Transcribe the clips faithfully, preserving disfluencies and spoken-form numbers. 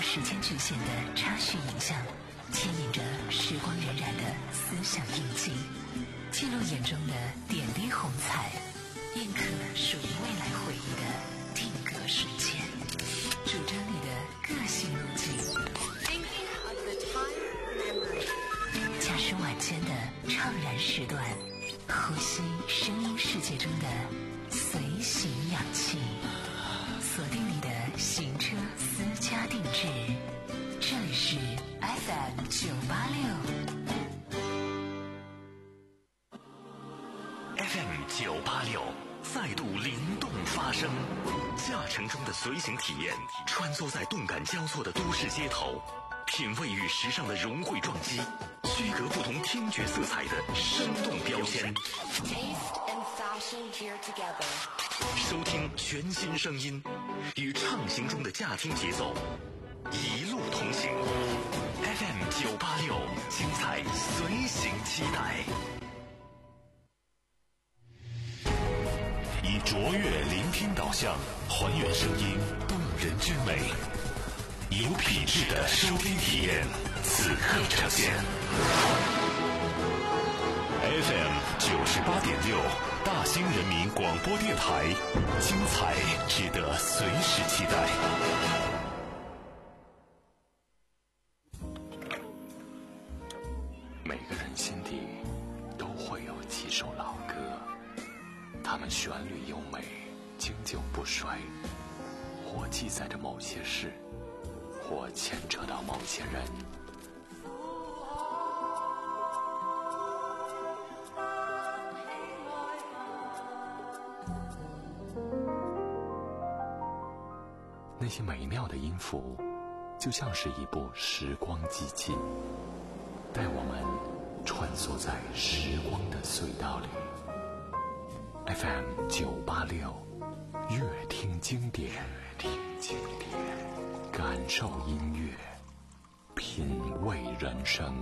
时间局限的插叙影像，牵引着时光荏苒的思想印记，记录眼中的点滴红彩，印刻属于未来回忆的定格瞬间，主张你的个性路径。驾驶晚间的怅然时段，呼吸声音世界中的随行氧气，锁定你的行车私家定制，这里是 F M 九八六。 F M 九八六再度灵动发声，驾乘中的随行体验，穿梭在动感交错的都市街头，品味与时尚的融汇撞击，区隔不同听觉色彩的生动标签。收听全新声音，与畅行中的驾听节奏，一路同行。F M 九八六，精彩随行期待。以卓越聆听导向，还原声音动人之美，有品质的收听体验，此刻呈现。F M 九十八点六，大兴人民广播电台，精彩值得随时期待。每个人心底都会有几首老歌，它们旋律优美，经久不衰，或记载着某些事，或牵扯到某些人。那些美妙的音符，就像是一部时光机器，带我们穿梭在时光的隧道里。F M 九八六，乐听经典，乐听经典，感受音乐，品味人生。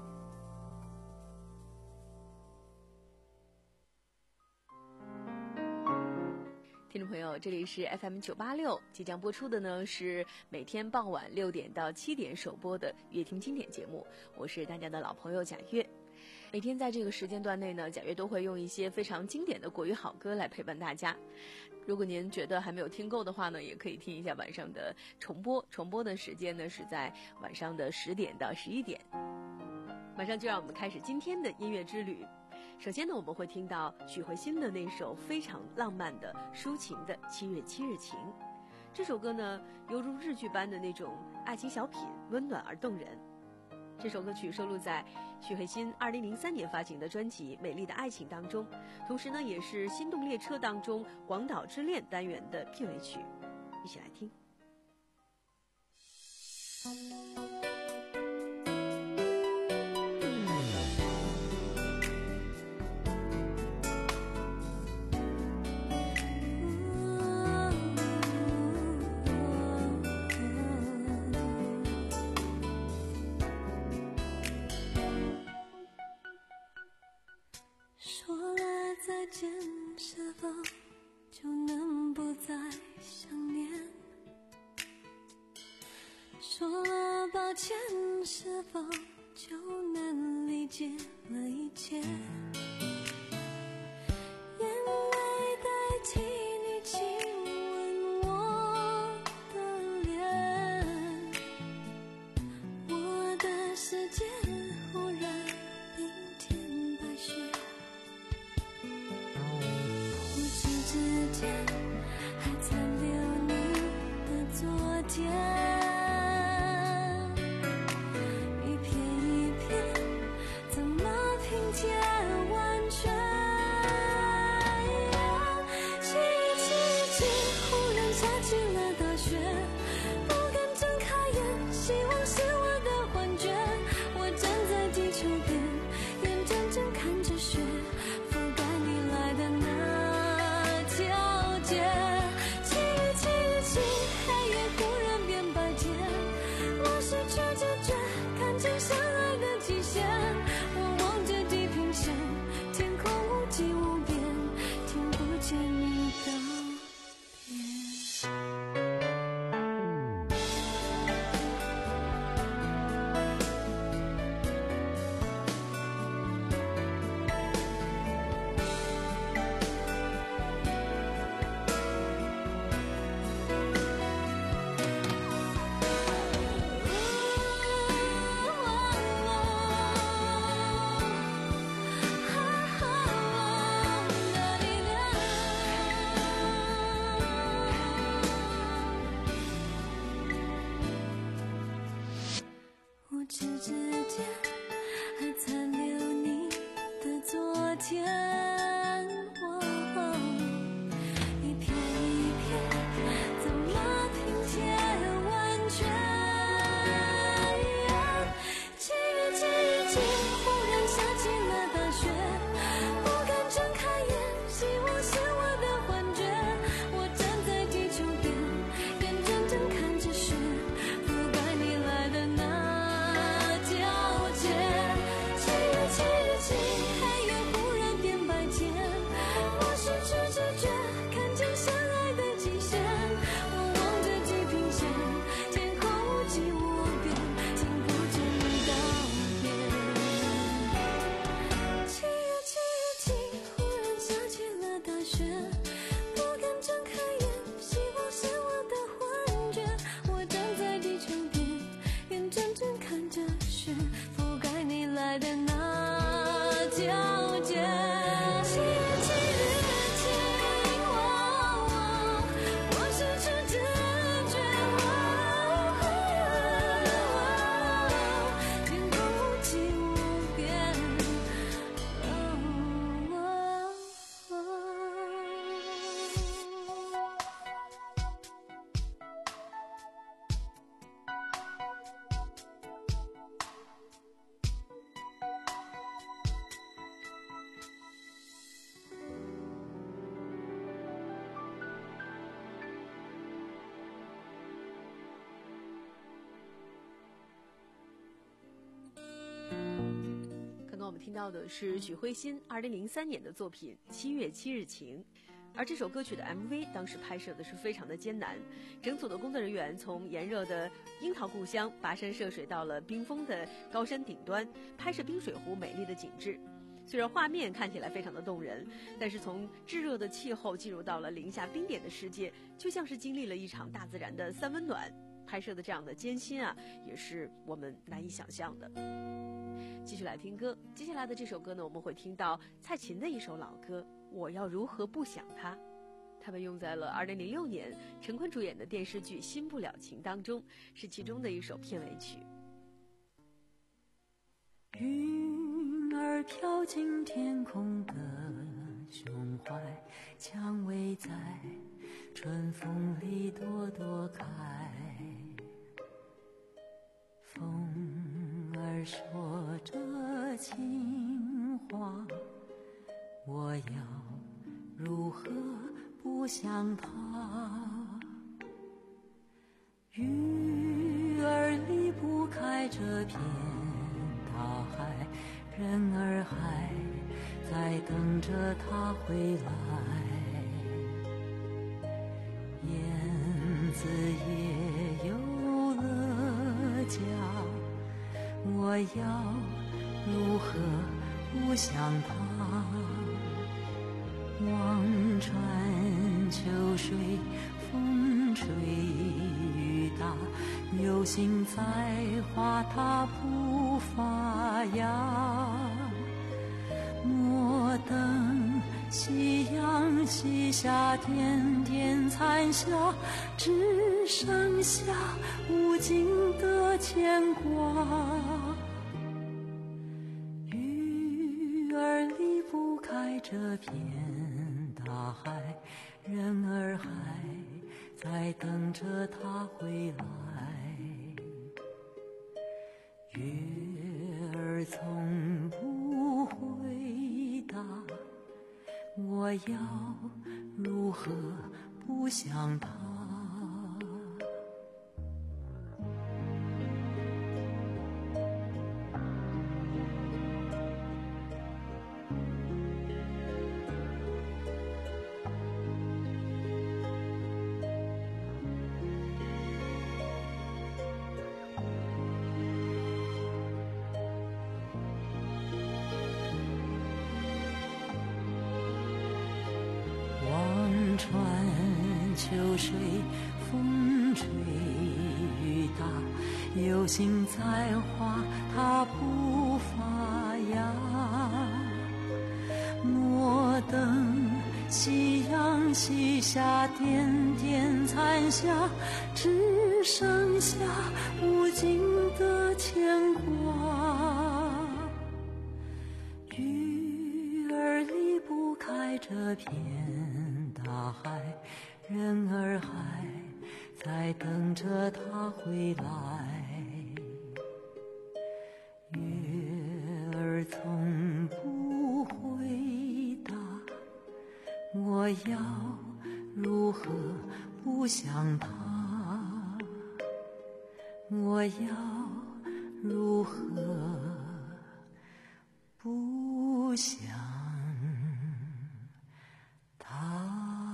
听众朋友，这里是 F M 九八六，即将播出的呢是每天傍晚六点到七点首播的乐听经典节目，我是大家的老朋友贾月。每天在这个时间段内呢，贾月都会用一些非常经典的国语好歌来陪伴大家。如果您觉得还没有听够的话呢，也可以听一下晚上的重播，重播的时间呢是在晚上的十点到十一点。马上就让我们开始今天的音乐之旅。首先呢，我们会听到许慧欣的那首非常浪漫的抒情的《七月七日晴》。这首歌呢，犹如日剧般的那种爱情小品，温暖而动人。这首歌曲收录在许慧欣二零零三年发行的专辑《美丽的爱情》当中，同时呢，也是《心动列车》当中《广岛之恋》单元的片尾曲。一起来听。 再见，是否就能不再想念？说了抱歉，是否就能理解了一切？眼泪代替你亲吻我的脸，我的世界忽然冰天白雪。之间还残留你的昨天，一片一片怎么拼贴？ 拇指之间还残留你的昨天，哦哦，一片一片怎么拼接完全？七月七日间，忽然下起了大雪，不敢睁开眼，希望是我的幻觉。我站在地球边，眼睁睁看着雪覆盖你来的那皎洁。七月七日起，黑夜忽然变白天，我失去知觉，看见相爱的极限。我望着地平线，天空无际无边，听不见你道别。七月七日起，忽然下起了大雪，不敢睁开眼，希望是我的幻觉。我站在地球边，眼睁睁看着雪覆盖你来的那皎洁。七月七日起，哦，我失去知觉，哦，天空无际无边，哦哦哦。 刚刚我们听到的是许慧欣二零零三年的作品《七月七日晴》，而这首歌曲的 M V 当时拍摄的是非常的艰难，整组的工作人员从炎热的樱桃故乡跋山涉水到了冰封的高山顶端，拍摄冰水湖美丽的景致。虽然画面看起来非常的动人，但是从炙热的气候进入到了零下冰点的世界，就像是经历了一场大自然的三温暖。拍摄的这样的艰辛啊，也是我们难以想象的。继续来听歌，接下来的这首歌呢，我们会听到蔡琴的一首老歌《我要如何不想他》，它被用在了二零零六年陈坤主演的电视剧《新不了情》当中，是其中的一首片尾曲。 云儿飘进天空的胸怀，蔷薇在春风里朵朵开。风儿说着情话，我要如何不想他？鱼儿离不开这片大海，人儿还在等着他回来。燕子也有了家，我要如何不想他？望穿秋水，风吹雨打，有心栽花它不发芽。莫等夕阳西下，点点残霞，只剩下无尽的牵挂。鱼儿离不开这片大海，人儿还在等着他回来。月儿从不回答，我要如何不想他？穿秋水，风吹雨打，有心栽花它不发芽。莫等夕阳西下，点点残霞，只剩下无尽的牵挂。鱼儿离不开这片大海，人儿还在等着他回来。月儿从不回答，我要如何不想他？我要如何不想他？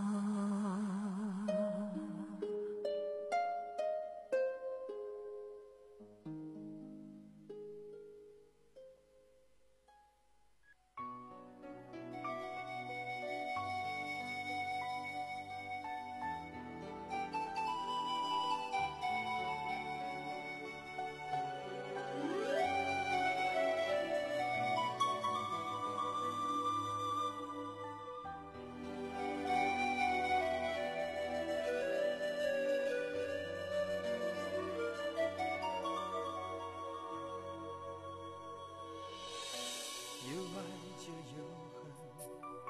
有爱就有恨，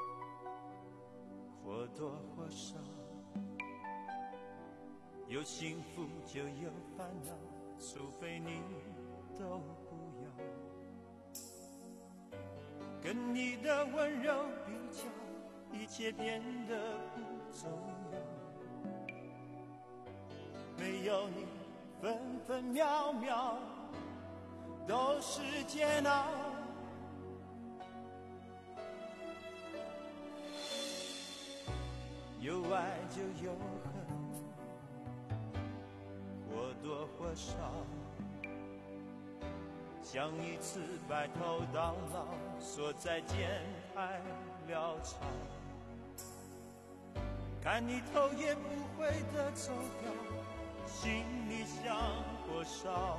或多或少；有幸福就有烦恼，除非你都不要。跟你的温柔比较，一切变得不重要。没有你，分分秒秒都是煎熬。有爱就有恨，或多或少，像一次白头到老，说再见太潦草。看你头也不回的走掉，心里像火烧。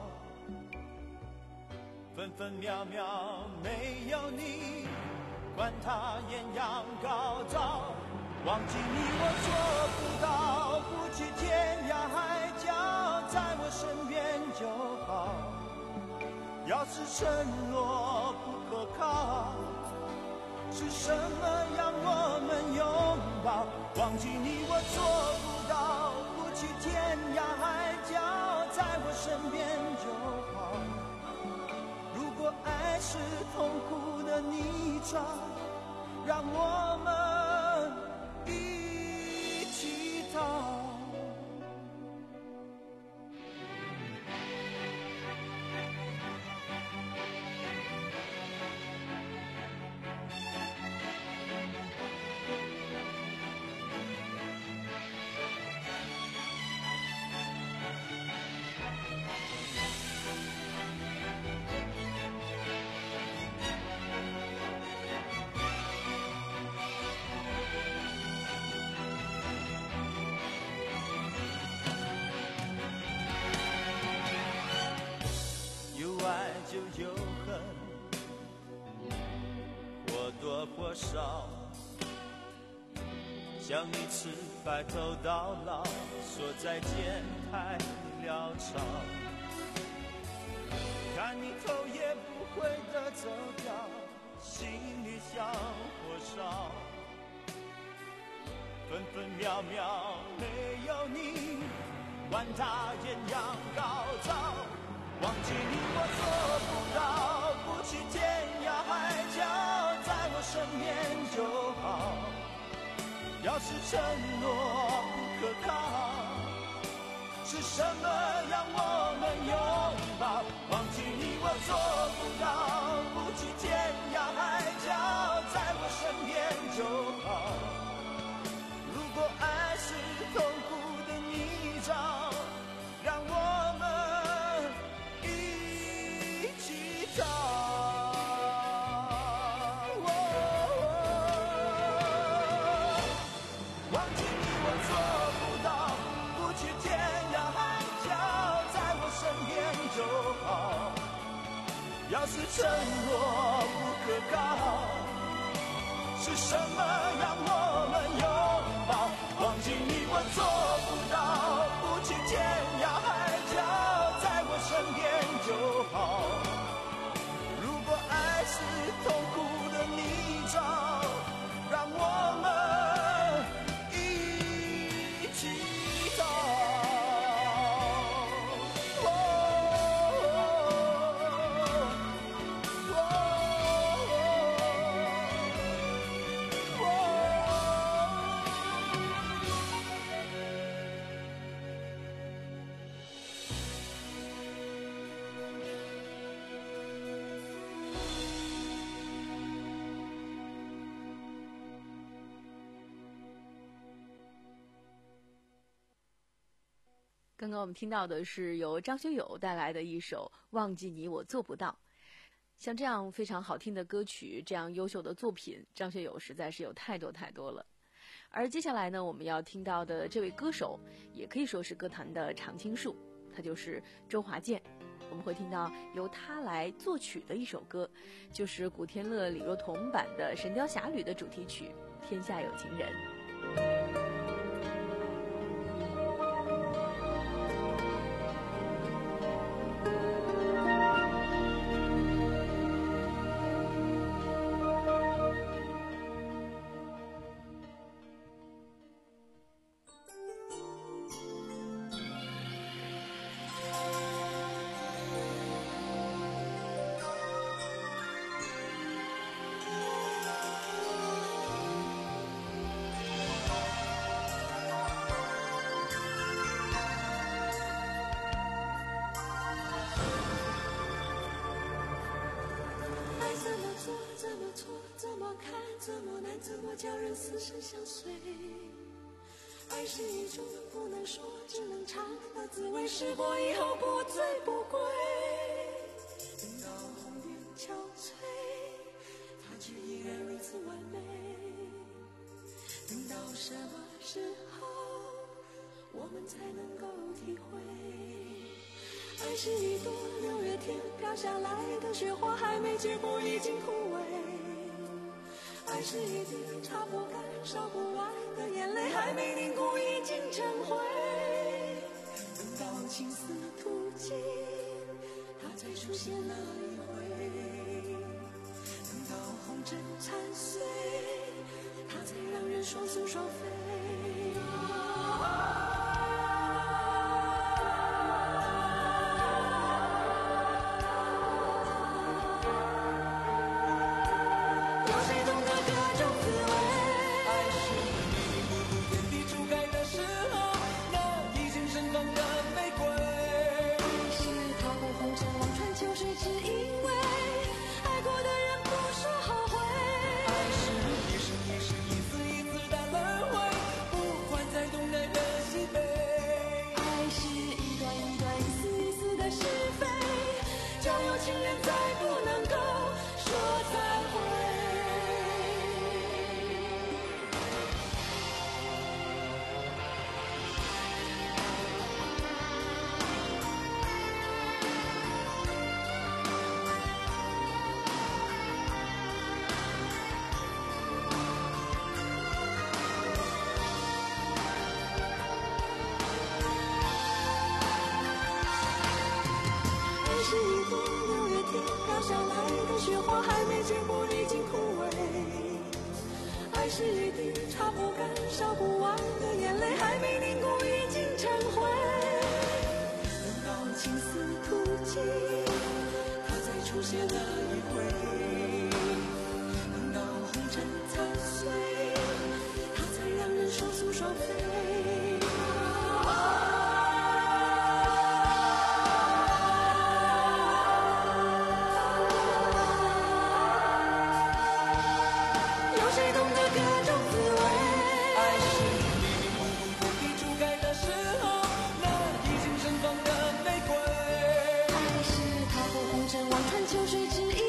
分分秒秒没有你，管它艳阳高照。忘记你我做不到，不去天涯海角，在我身边就好。要是承诺不可靠，是什么让我们拥抱？忘记你我做不到，不去天涯海角，在我身边就好。如果爱是痛苦的泥沼，让我们一起逃。就有恨，或多或少，像一次白头到老，说再见太潦草。看你头也不回的走掉，心里像火烧。分分秒秒没有你，管它艳阳高照。忘记你我做不到，不去天涯海角，在我身边就好。要是承诺不可靠，是什么让我们拥抱？忘记你我做不到，不去天涯海角，在我身边就好。如果爱是痛苦的泥沼，让我们要是承诺不可靠，是是什么让我们拥抱？忘记你我做不到，不去天涯海角，在我身边就好。如果爱是痛苦的泥沼，让我们一起逃。 刚刚我们听到的是由张学友带来的一首《忘记你我做不到》。像这样非常好听的歌曲，这样优秀的作品，张学友实在是有太多太多了。而接下来呢，我们要听到的这位歌手，也可以说是歌坛的常青树，他就是周华健。我们会听到由他来作曲的一首歌，就是古天乐、李若彤版的《神雕侠侣》的主题曲《天下有情人》。 怎么难，怎么叫人死生相随？爱是一种不能说，只能尝的滋味，试过以后不醉不归。等到红颜憔悴，它却依然如此完美。等到什么时候，我们才能够体会？爱是一朵六月天飘下来的雪花，还没结果已经枯萎。爱是一滴擦不干烧不完的眼泪，还没凝固已经成灰。等到青丝吐尽，它才出现那一回。等到红尘残碎，它才让人双宿双飞。雪花还没结果已经枯萎，爱是一滴擦不干烧不完的眼泪，还没凝固已经成灰。等到青丝吐尽，它才出现了一回。等到红尘残碎，它才让人双宿双飞。秋水之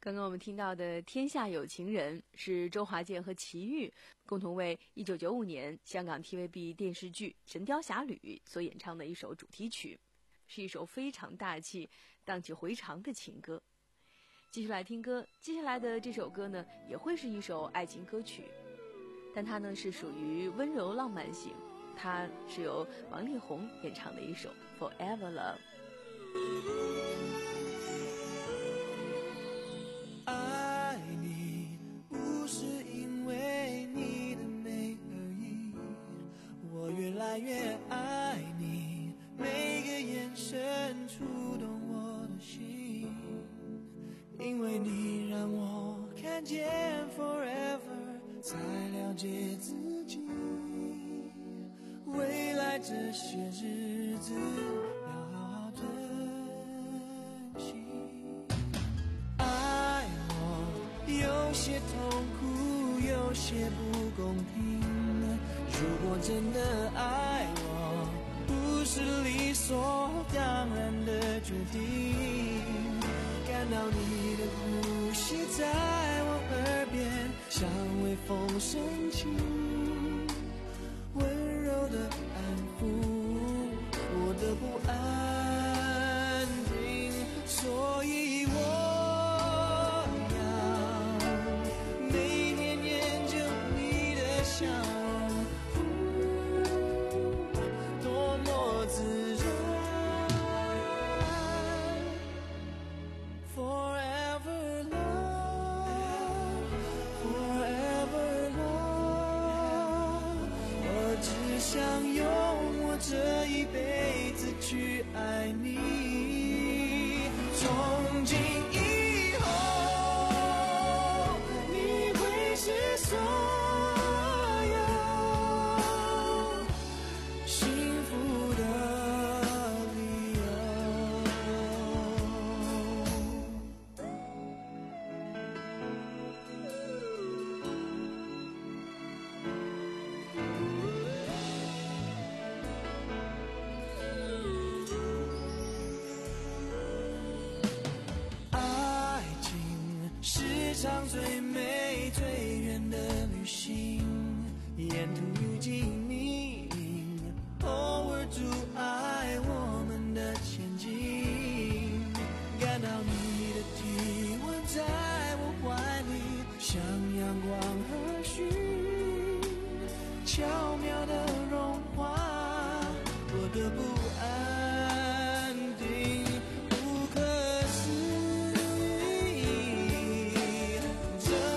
刚刚我们听到的《天下有情人》是周华健和齐豫共同为一九九五年香港 T V B 电视剧《神雕侠侣》所演唱的一首主题曲，是一首非常大气、荡气回肠的情歌。继续来听歌，接下来的这首歌呢，也会是一首爱情歌曲，但它呢是属于温柔浪漫型，它是由王力宏演唱的一首《Forever Love》。 爱你不是因为你的美而已，我越来越爱你，每个眼神触动我的心，因为你让我看见 forever， 才了解自己，未来这些日子要好好珍惜。爱我有些痛苦，有些不公平，如果真的爱我，不是理所当然的决定，感到你的呼吸在我耳边，像微风深情，温柔的安抚我的不安定，所以我要每天研究你的笑容，多么自然。Forever love, forever love， 我只想用我这一辈子去爱你，从今以后你会是所有幸福的理由。爱情是场最美最远的旅行，沿途遇见你，偶尔阻碍我们的前进，感到你的体温在我怀里，像阳光和煦，巧妙的融化我的不安定，不可思议，这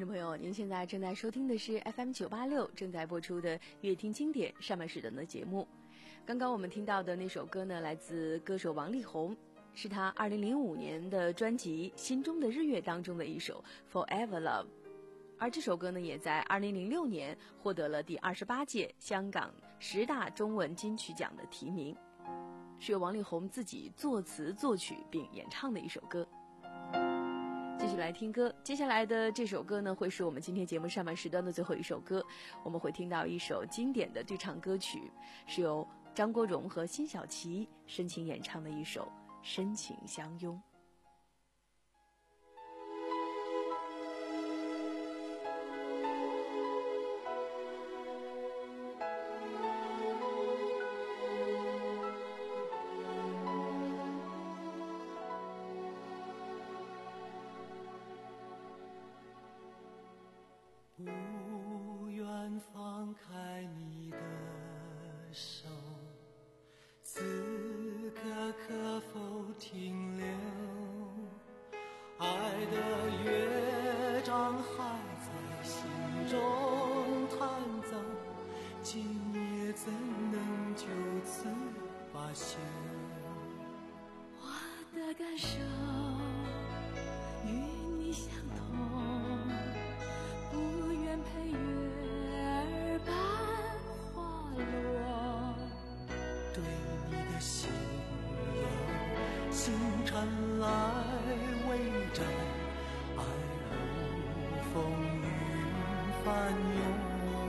听众朋友，您现在正在收听的是 F M 九八六正在播出的乐听经典上半时段的节目。刚刚我们听到的那首歌呢，来自歌手王力宏，是他二零零五年的专辑《心中的日月》当中的一首 Forever Love。而这首歌呢，也在二零零六年获得了第二十八届香港十大中文金曲奖的提名，是由王力宏自己作词作曲并演唱的一首歌。继续来听歌，接下来的这首歌呢，会是我们今天节目上半时段的最后一首歌。我们会听到一首经典的对唱歌曲，是由张国荣和辛晓琪深情演唱的一首《深情相拥》。 不愿放开你的手，此刻可否停留？爱的乐章还在心中弹奏，今夜怎能就此罢休？ 我的感受与你相同，不愿陪月儿般滑落， 对你的心有星辰来围着，爱如风云翻涌。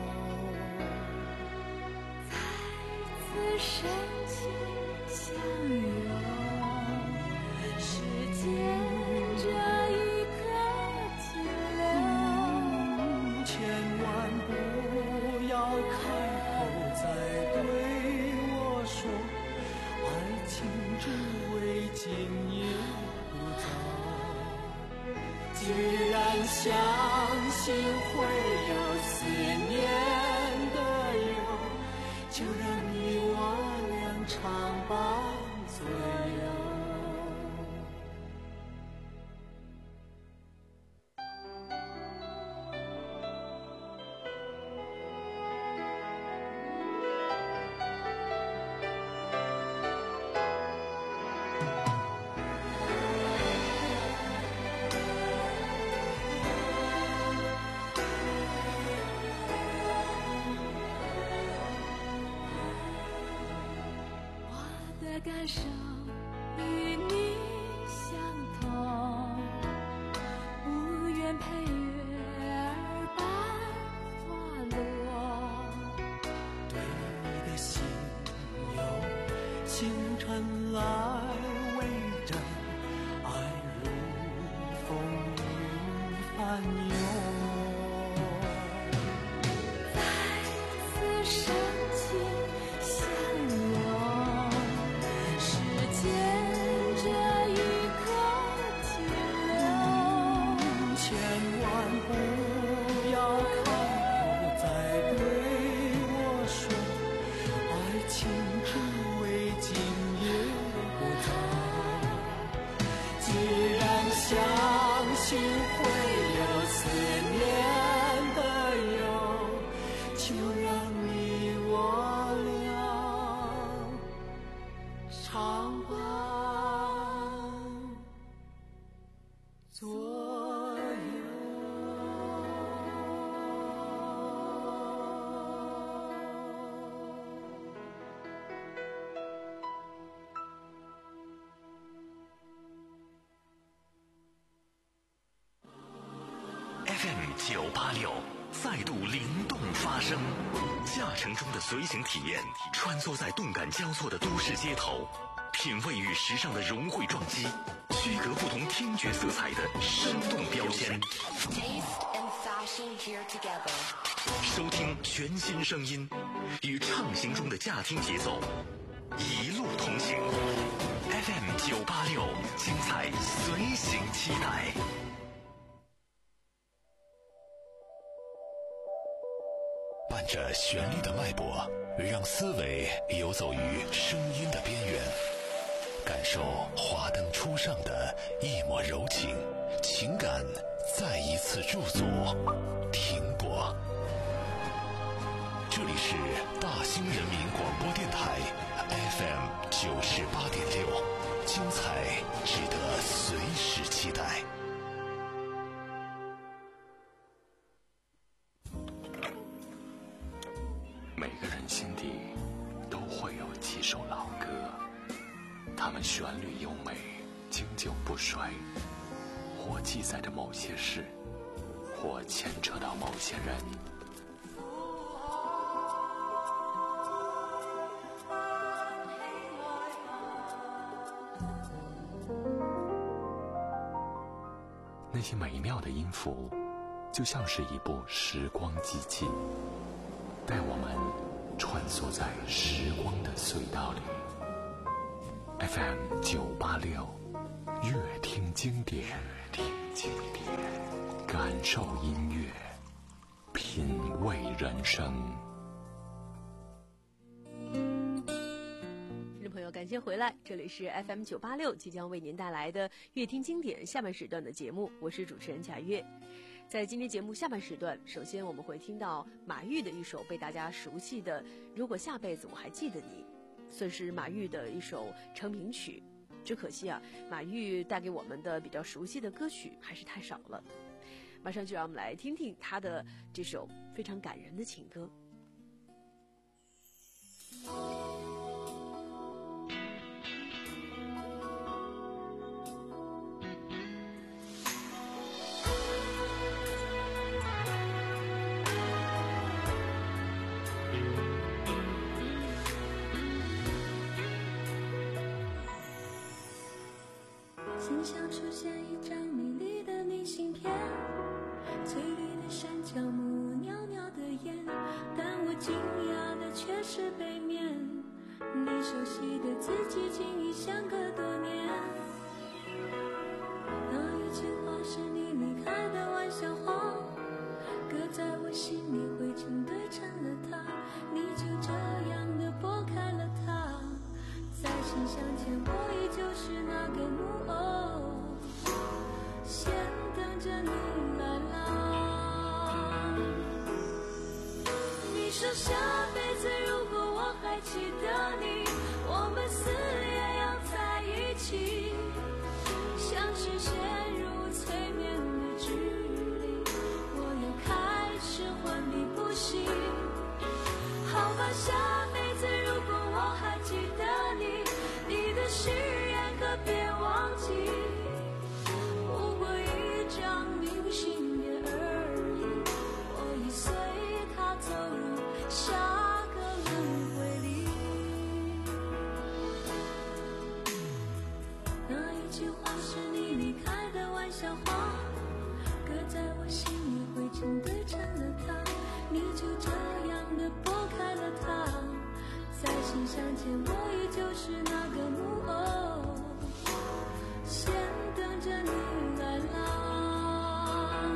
再次深情相拥，时间这一刻停留， 千万不要开口再对我说，爱情只为今夜不走。既然相信会有思念的忧，就让你我俩常伴左右。 感受与你相同，不愿陪月儿般滑落， 对你的心有星辰来围着，爱如风云翻涌。 再次深情相拥，时间这一刻停留， 千万不要开口再对我说，爱情只为今夜不走。既然相信会有思念的忧，就让你我俩常伴左右。 F M 九八六再度灵动发声，驾乘中的随行体验，穿梭在动感交错的都市街头，品味与时尚的融汇撞击，区隔不同听觉色彩的生动标签。收听全新声音，与畅行中的驾听节奏，一路同行。F M 九八六，精彩随行期待。伴着旋律的脉搏，让思维游走于声音的边缘，感受华灯初上的一抹柔情，情感再一次驻足停泊。这里是大兴人民广播电台 F M 九十八点六，精彩值得随时期待。 每个人心底都会有几首老歌，它们旋律优美，经久不衰，或记载着某些事，或牵扯到某些人。那些美妙的音符，就像是一部时光机器，带我们穿梭在时光的隧道里。F M 九八六，乐听经典，听经典，感受音乐，品味人生。 感谢回来，这里是 F M 九八六，即将为您带来的乐听经典下半时段的节目，我是主持人贾月。在今天节目下半时段，首先我们会听到马玉的一首被大家熟悉的《如果下辈子我还记得你》，算是马玉的一首成名曲。只可惜啊，马玉带给我们的比较熟悉的歌曲还是太少了。马上就让我们来听听他的这首非常感人的情歌。 心上出现一张美丽的明信片，翠绿的山脚木，袅袅的烟，但我惊讶的却是背面，你熟悉的字迹竟已相隔多年。那一句话是你离开的玩笑话，搁在我心里灰尘堆成了它，你就这样的拨开了它，在信箱前我依旧是那个木偶，先等着你来啦。你说下辈子如果我还记得你，我们死也要在一起，像是陷入催眠的距离，我又开始昏迷不醒。好吧，下辈子如果我还记得你，你的誓言可别忘记，不过一张明信片而已，我已随它走入下个轮回里。那一句话是你离开的玩笑话，搁在我心里灰尘堆成了它，你就这样的拨开了它，在信箱前我依旧是那个木偶，先等着你来啦。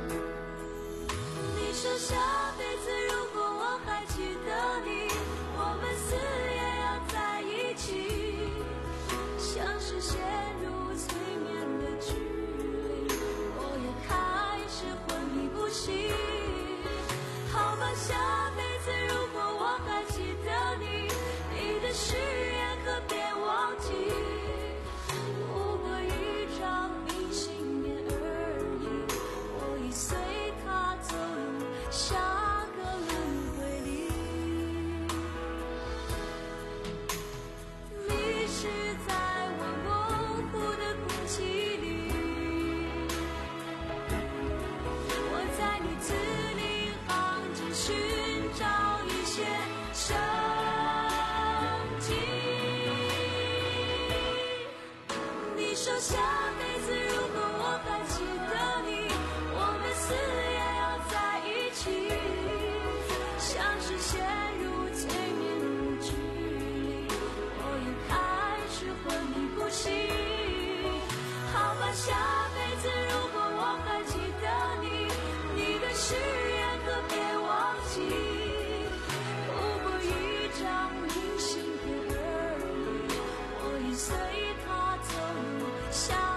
你说下辈子如果我还记得你，我们死也要在一起，像是陷入催眠的距离，我又开始昏迷不醒。好吧，下辈子如果我还记得你，你的誓言可别忘记，不过一张明信片而已，我已随它走入下个轮回里。迷失在我模糊的空气里，我在你字里行间寻找一些生机。你说下辈子如果我还记得你，我们死也要在一起，像是陷入催眠的距离，我又开始昏迷不醒。好吧，下辈子如果我还记得你，你的誓言可别忘记，不过一张明信片而已，我已随它走入下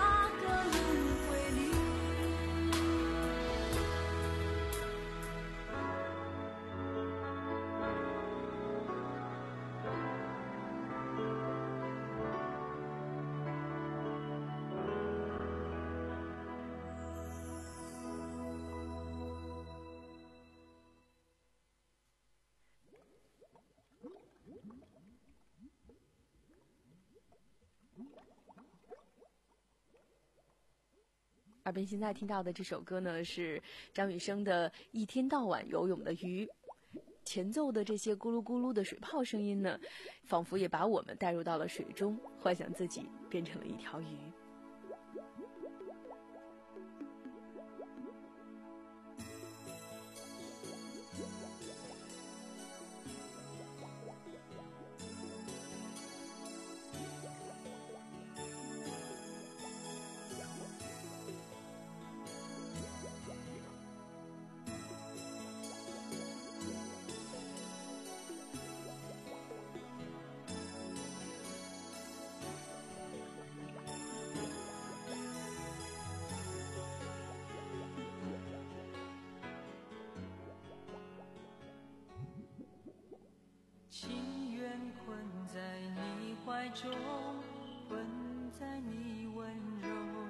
耳边现在听到的这首歌呢，是张雨生的《一天到晚游泳的鱼》。前奏的这些咕噜咕噜的水泡声音呢，仿佛也把我们带入到了水中，幻想自己变成了一条鱼。 情愿困在你怀中，困在你温柔，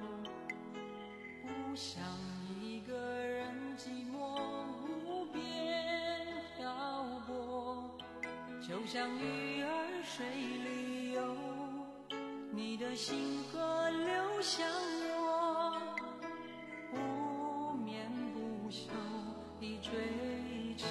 不想一个人寂寞无边漂泊，就像鱼儿水里游，你的心河流向我，不眠不休地追求。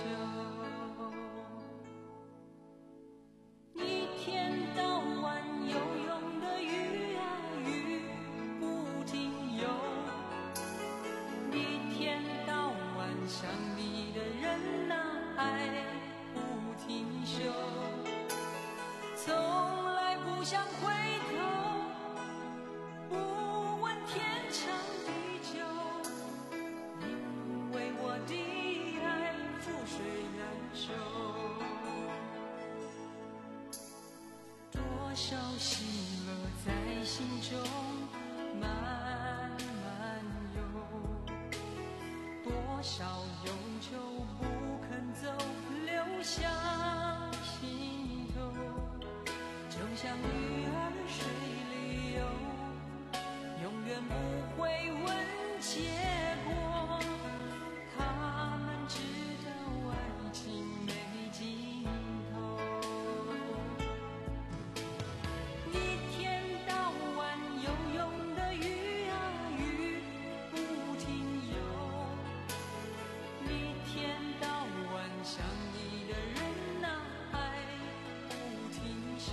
想你的人啊，爱不停休，从来不想回头，不问天长地久，因为我的爱覆水难收。多少喜乐在心中慢慢游，多少忧愁不肯走，流向心头，就像鱼儿水里游，永远不会问结果，他们知道爱情没尽头。一天到晚游泳的鱼啊鱼，不停游，一天到晚想你的人啊，爱不停休。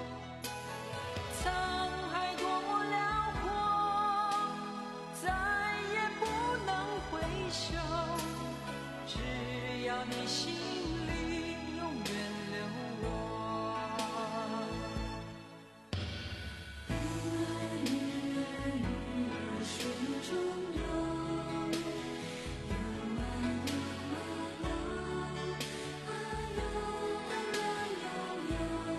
沧海多么辽阔，再也不能回首，只要你心里永远留我。鱼儿鱼儿鱼儿水中游，游啊游啊游，啊游啊游游游。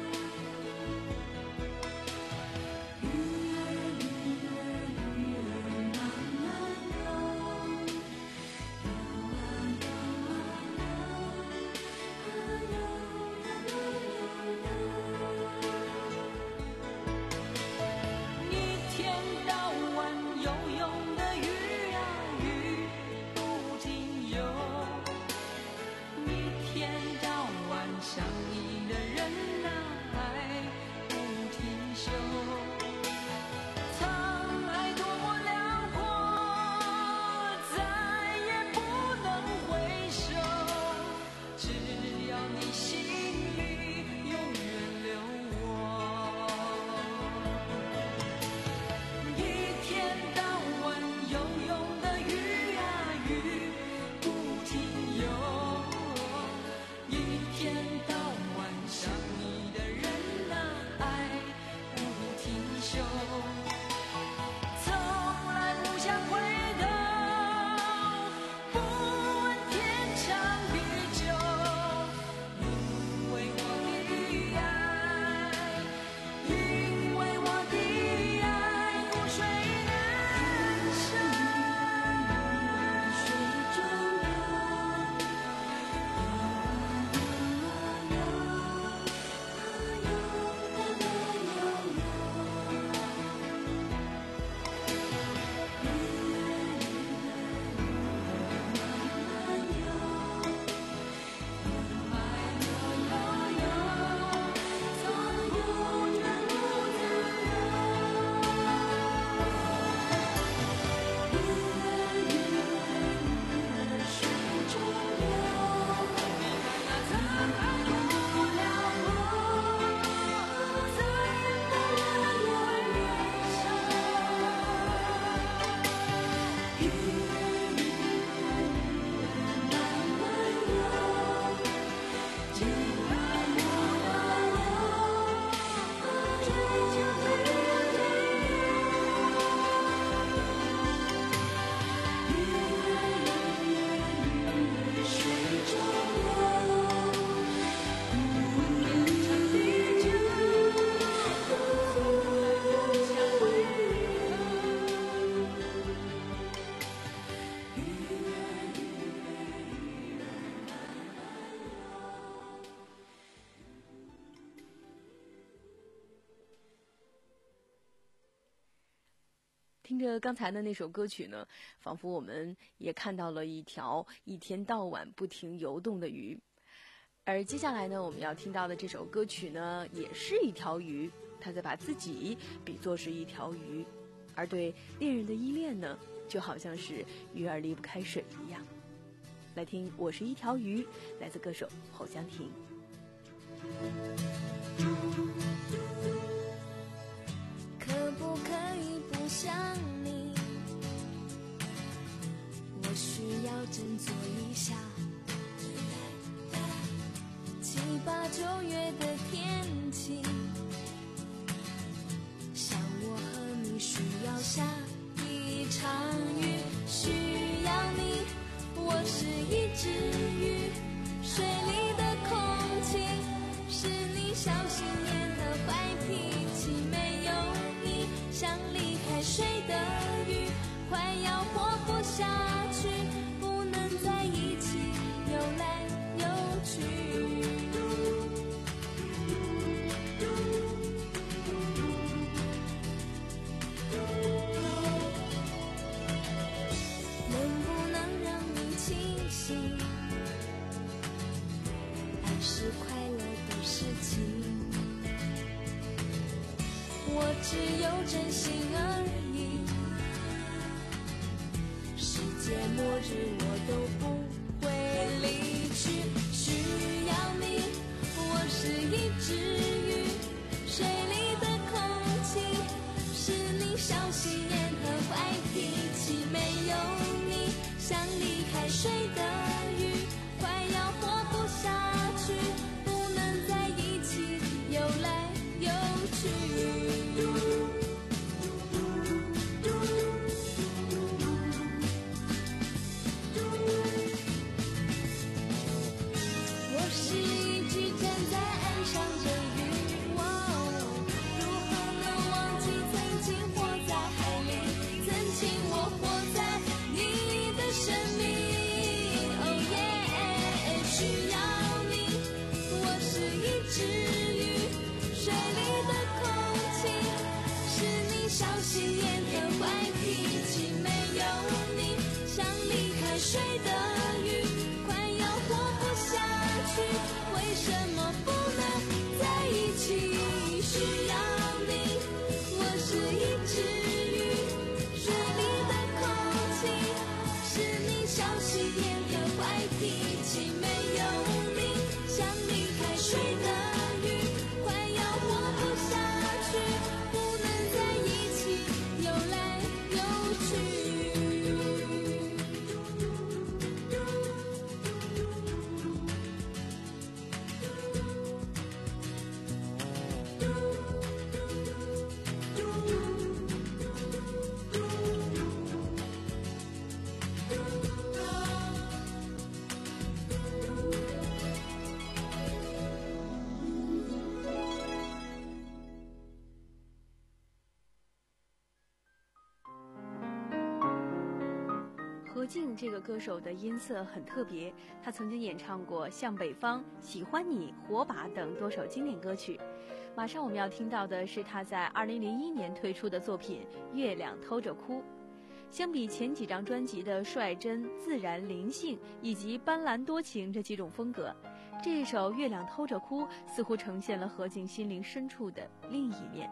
鱼儿鱼儿鱼儿慢慢游，游啊游啊游，啊听着刚才的那首歌曲呢，仿佛我们也看到了一条一天到晚不停游动的鱼。而接下来呢，我们要听到的这首歌曲呢，也是一条鱼，它在把自己比作是一条鱼，而对恋人的依恋呢，就好像是鱼儿离不开水一样。来听《我是一条鱼》，来自歌手侯湘婷。 可不可以不想你？我需要振作一下。七八九月的天气，像我和你需要下一场雨，需要你。我是一只鱼，水里的空气是你小心眼和坏脾气，没有你像离开水的鱼，快要活不下去，不能在一起游来游去。能不能让你清醒？爱是快乐的事情，我只有真心而已。世界末日我都不会离去，需要你。我是一只鱼，水里的空气是你小心眼和坏脾气，没有你像离开水的鱼，快要活不下去，不能在一起游来游去。我是一只站在岸上的鱼，哦，如何能忘记曾经活在海里，曾经我活在你的生命。哦耶，需要你。我是一只鱼，水里的空气是你小心眼和坏脾气，没有你像离开水的鱼，快要活不下去，为什么不能在一起？需要你。我是一只鱼，水里的空气是你小心眼和坏脾气，没有你像离开水的鱼，快要活不下去，不能在一起游来游去。 何静这个歌手的音色很特别，她曾经演唱过《向北方》《喜欢你》《火把》等多首经典歌曲。马上我们要听到的是她在二零零一年推出的作品《月亮偷着哭》。相比前几张专辑的率真、自然、灵性以及斑斓多情这几种风格，这一首《月亮偷着哭》似乎呈现了何静心灵深处的另一面。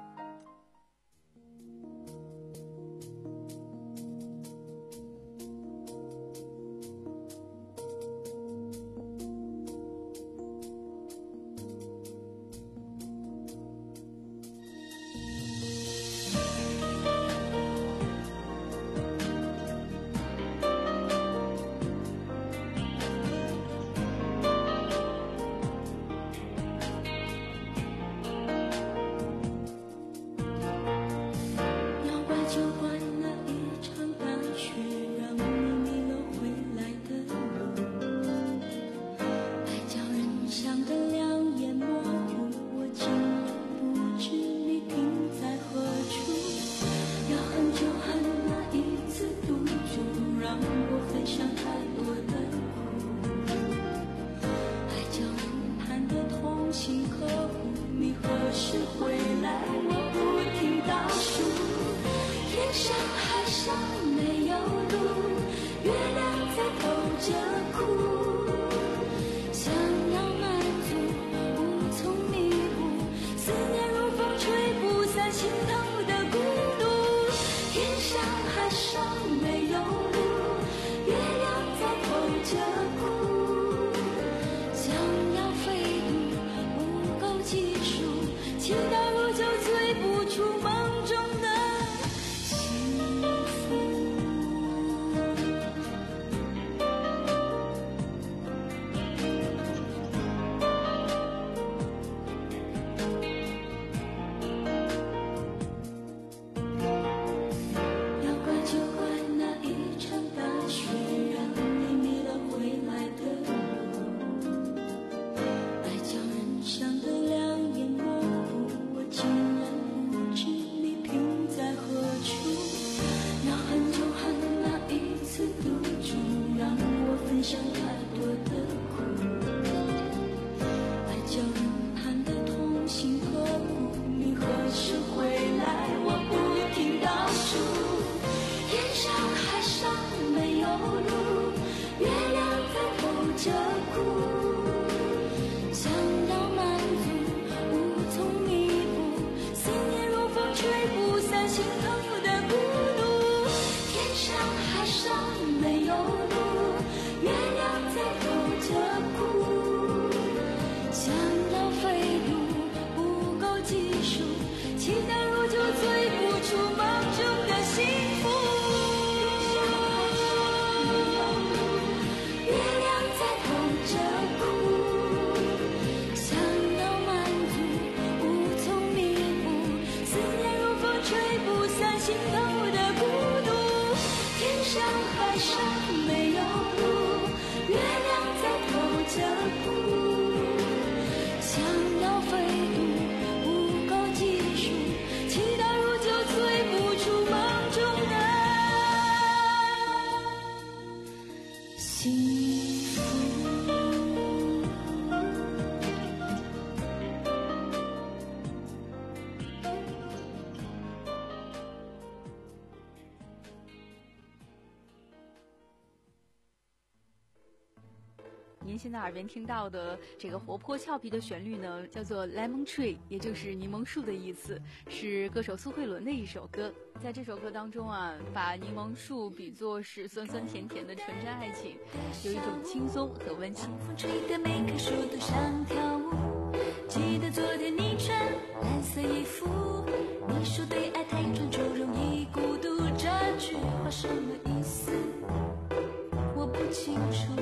着哭，想要满足无从弥补，思念如风吹不散心头的孤独。天上海上没有路，月亮在偷着哭，想要飞渡不够技术，期待如酒醉不出梦中的幸福。月亮在偷着哭，想要满足无从弥补，思念如风吹不散心头的孤独。天上海上没有路，月亮在偷着哭，想要飞渡不够技术，期待如酒醉不出梦中的幸福。 您现在耳边听到的这个活泼俏皮的旋律呢，叫做 Lemon Tree， 也就是柠檬树的意思，是歌手苏慧伦的一首歌。在这首歌当中啊，把柠檬树比作是酸酸甜甜的纯真爱情，有一种轻松和温馨。 风吹的每棵树都想跳舞，记得昨天你穿蓝色衣服，你说对爱太专注容易孤独，这句话什么意思？我不清楚。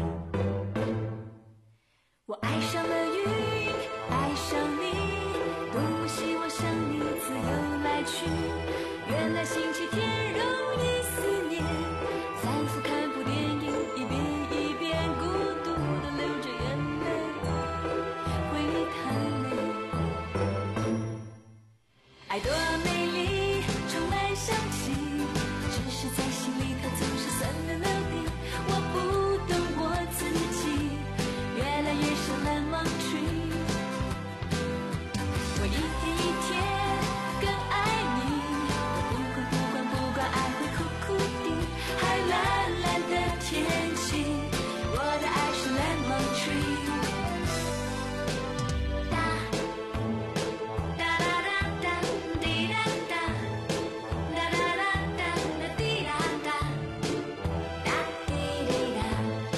我爱上了云，爱上你，多么希望像你自由来去，原来星期天容易思念，反复看部电影，一遍一遍孤独地流着眼泪，回忆太累。爱多美丽，充满香气，只是在心里它总是酸溜溜的，我不懂我自己，越来越像lemon tree。我一天一天更爱你，不管不管不管爱会哭哭的，还蓝蓝的天气，我的爱是lemon tree。哒哒哒哒哒滴哒哒，哒哒哒哒哒滴哒哒，哒滴滴哒。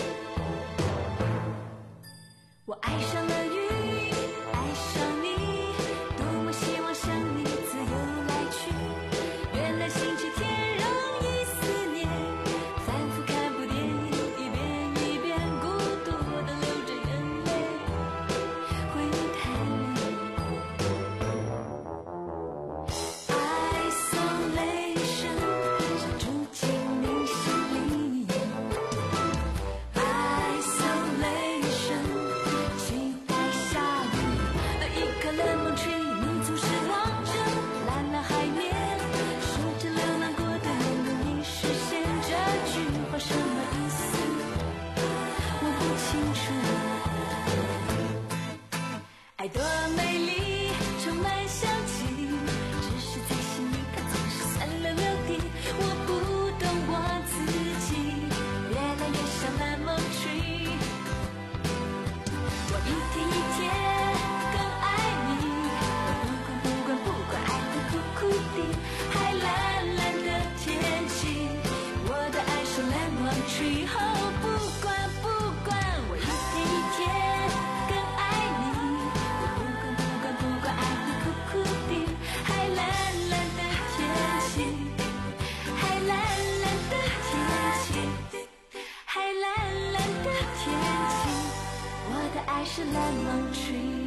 我爱上了云，爱上你，多么希望像你自由来去，原来星期天容易思念，反复看部电影，一遍一遍孤独地流着眼泪，回忆太累。Isolation 想住进你心里，Isolation 期待下雨的一棵lemon tree，你总是望着蓝蓝海面，说着流浪过的梦容易实现，这句话什么意思？我不清楚。爱多美丽，充满香气，只是在心里它总是酸溜溜的，我不懂我自己，越来越像lemon tree。我一天一天更爱你，不管不管不管爱会哭哭的，还蓝蓝的天气，我的爱是lemon tree。哦，不管不管，我一天一天更爱你，不管不管不管爱会哭哭的，还蓝蓝的天气，还蓝蓝的天气，还蓝蓝的天气，我的爱是lemon tree。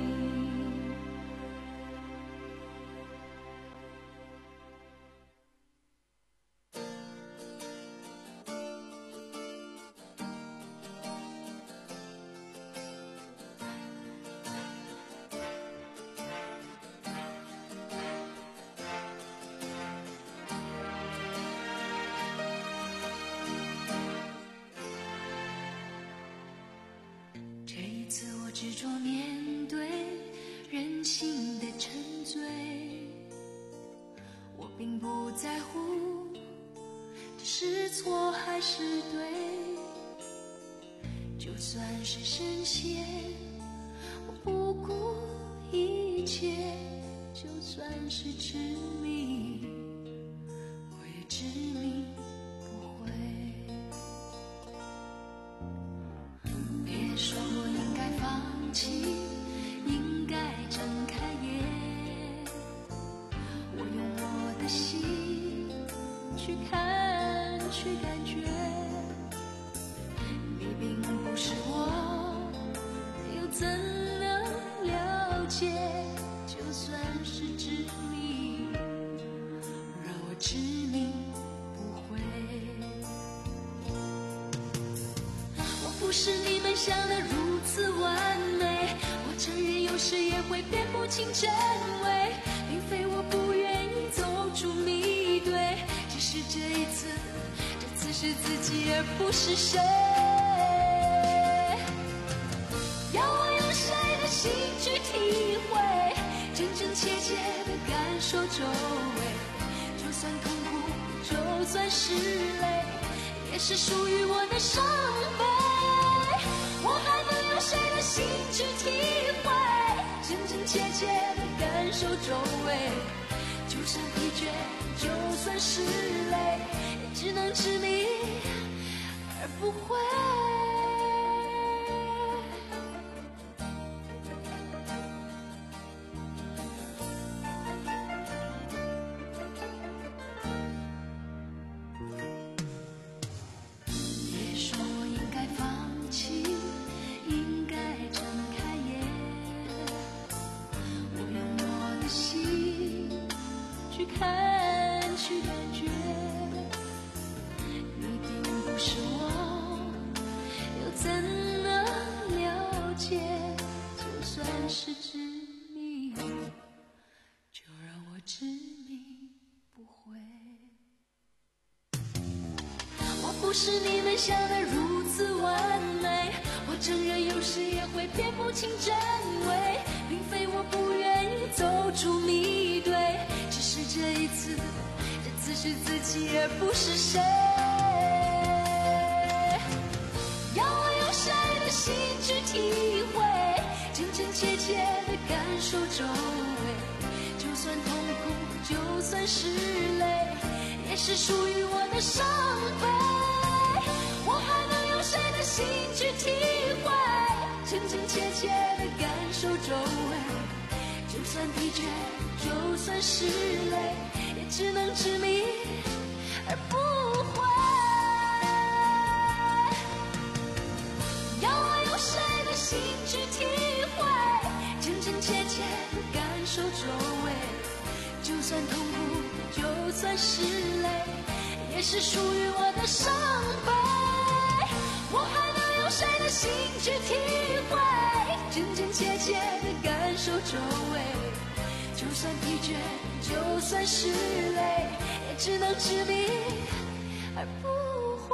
这一次我执着面对人性的沉醉，我并不在乎这是错还是对，就算是深陷，我不顾一切，就算是痴迷，我也执迷不悔。别说我应该放弃，应该睁开眼，我用我的心去看，去感觉，你并不是我，又怎能了解？就算是执迷，让我执迷不悔。我不是你们想的如此完美，我承认有时也会辨不清真伪，并非我不愿意走出迷堆，只是这一次，这次是自己而不是谁。要我用谁的心去体会，真真切切的感受周围，就算痛苦，就算是泪，也是属于我的伤悲。我还能用谁的心去体会，真真切切的感受周围，就算疲倦，就算是累，也只能执迷而不悔。别说我应该放弃，应该睁开眼，我用我的心去看，去感觉，你并不是我，又怎能了解？就算是执迷，就让我执迷不悔。我不是你们想的如此完美，我承认有时也会辨不清真伪，并非我不愿意走出迷堆，只是这一次，这次是自己而不是谁。要我用谁的心去体会，真真切切的感受周围，就算痛苦，就算是泪，也是属于我的伤悲。我还能用谁的心去体会，真真切切的感受周围，就算疲倦，就算是累，也只能执迷而不悔。要我用谁的心去体会，真真切切的感受周围，就算痛苦，就算是累，也是属于我的伤悲。我还能用谁的心去体会，真真切切的感受周围，就算疲倦，就算是累，也只能执迷而不悔。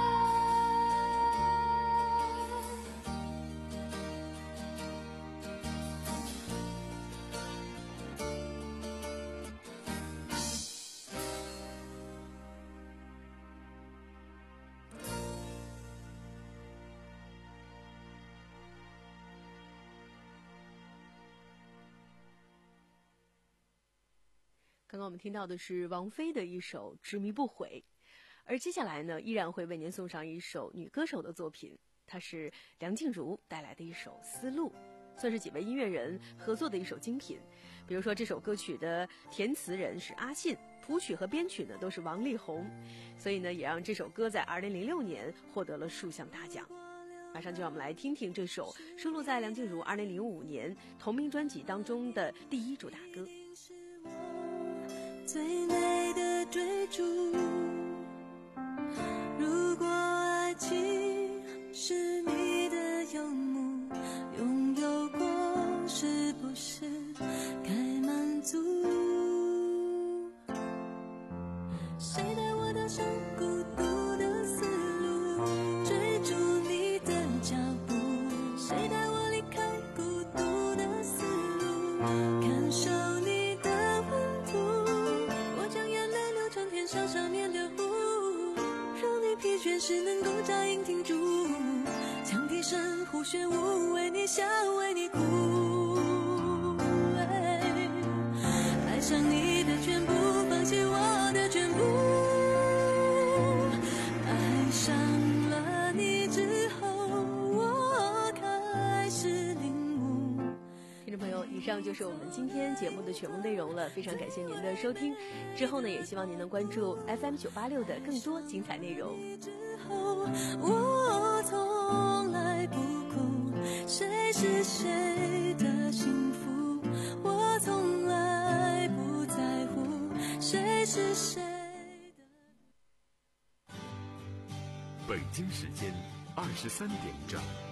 刚刚我们听到的是王菲的一首《执迷不悔》，而接下来呢，依然会为您送上一首女歌手的作品，它是梁静茹带来的一首《丝路》，算是几位音乐人合作的一首精品。比如说这首歌曲的填词人是阿信，谱曲和编曲呢都是王力宏，所以呢也让这首歌在二零零六年获得了数项大奖。马上就让我们来听听这首收录在梁静茹二零零五年同名专辑当中的第一主打歌。 最美的追逐，如果爱情是你的游牧，拥有过是不是该满足？谁带我踏上孤独的丝路，追逐你的脚步？谁带我离开孤独的丝路，感受你的温度？像少年的湖，让你疲倦时能够扎营停住，羌笛声无怨无为你笑为你哭，爱上你的全部，放弃我的全部，爱上了你之后，我开始领悟。 听众朋友，以上就是我们今天节目的全部内容了，非常感谢您的收听。之后呢，也希望您能关注 F M 九八六的更多精彩内容。 之后我从来不哭，谁是谁的幸福，我从来不在乎谁是谁的。 北京时间二十三点整。